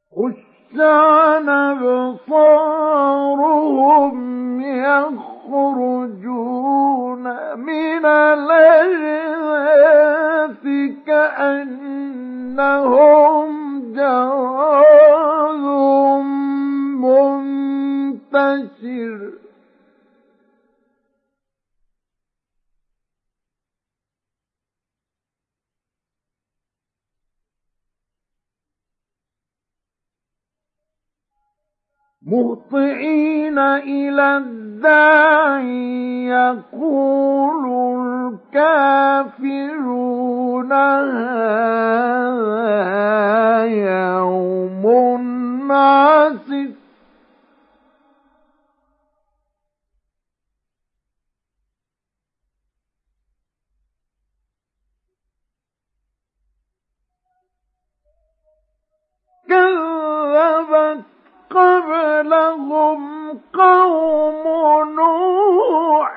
خش عن أبصارهم يخرجون من الأجداث كأنهم جراد منتشر مهطعين إلى الداعي يقول الكافرون هذا يوم عسر كذبت قبلهم قوم نوح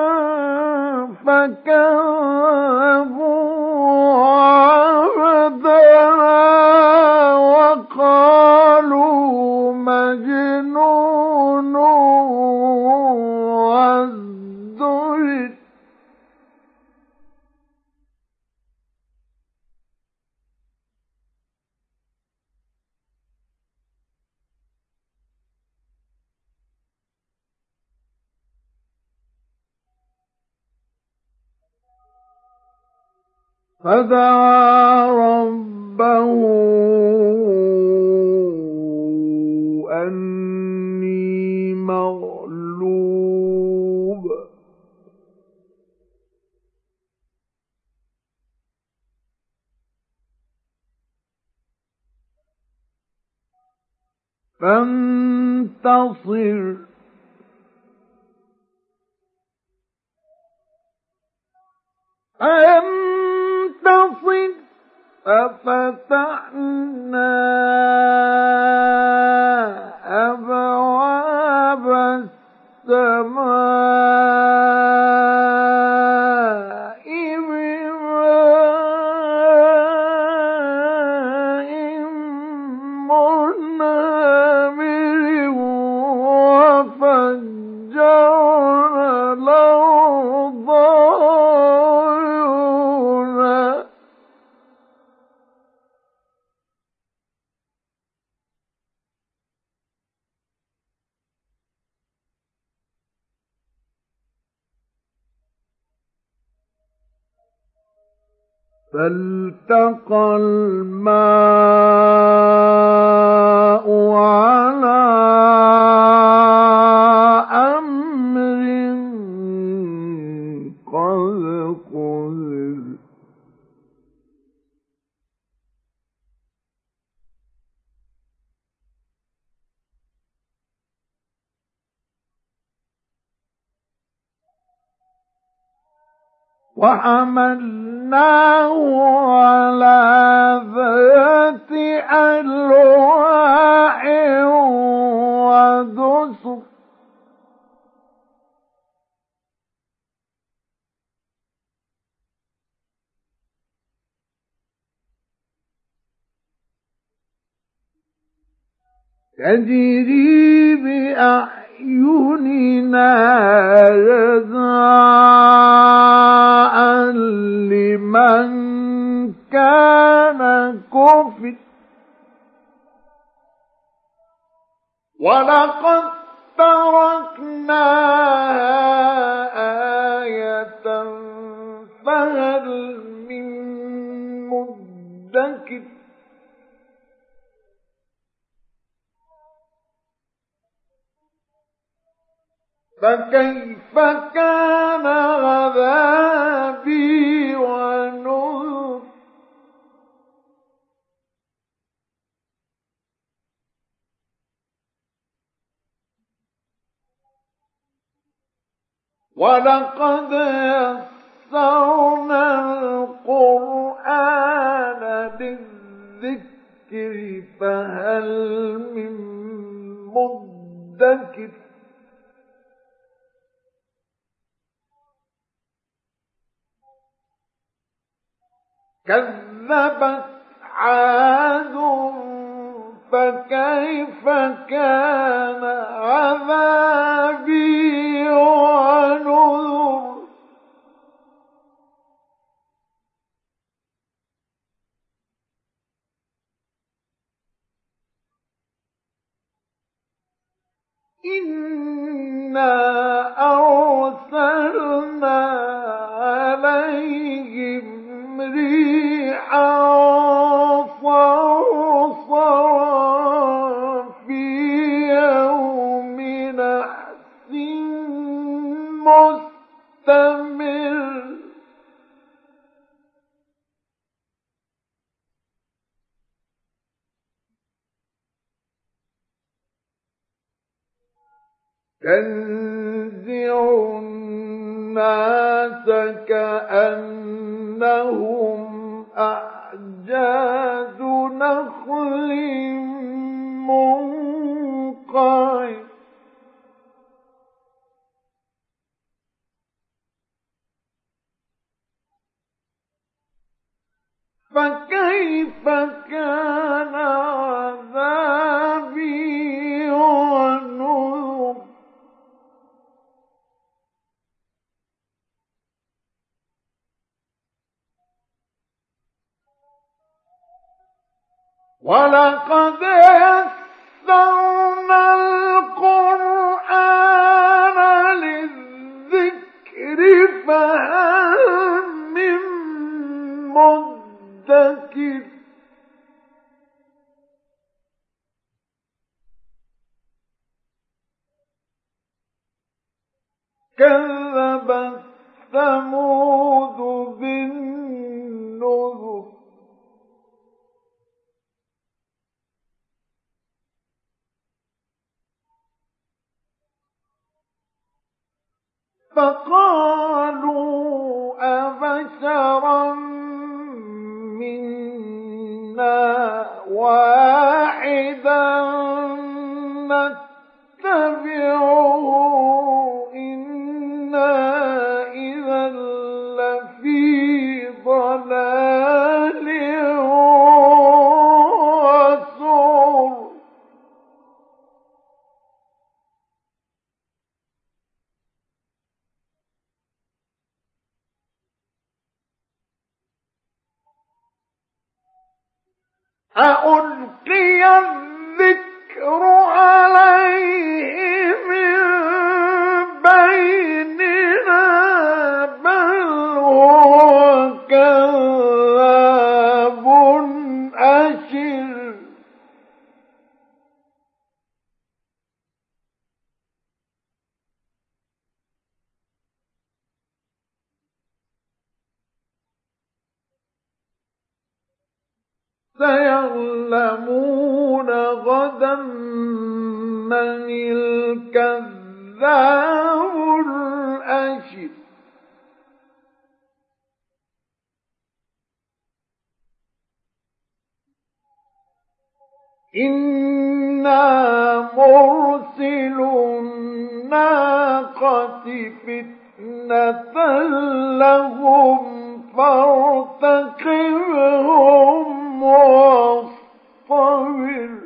فكذبوا عبدنا وقالوا مجنون وازدجر فدعا ربه أني مغلوب فانتصر فانتصر ففتحنا أبواب السماء بماء منهمر وفجرنا الأرض عيونا فالتقى الماء على أمر قد قدر وحملناه على ذات ألواح ودسر تجري بأعيننا جزاء لمن كان كفر ولقد تركناها آية فهل من مدكر فكيف كان عذابي ونذر ولقد يسرنا القرآن للذكر فهل من مدكر كذبت عاد فكيف كان عذابي ونذر. إنا أرسلنا عليهم ريحا صرصرا في يوم نحس مستمر. تنزع الناس كأنهم أعجاز نخل منقعر. فكيف كان عذابي ونذر. ولقد يسرنا القرآن للذكر فهل من مدكر. كذبت ثمود بالنذر. فقالوا أبشرا منا واحدا نتبعه إنا إذا لفي ضلال وسعر. أألقي الذكر عليه من بيننا بل هو كذاب أشر. سيعلمون غدا من الكذاب الأشر. إنا مرسل الناقة فتنة لهم فارتقبهم واصطبر.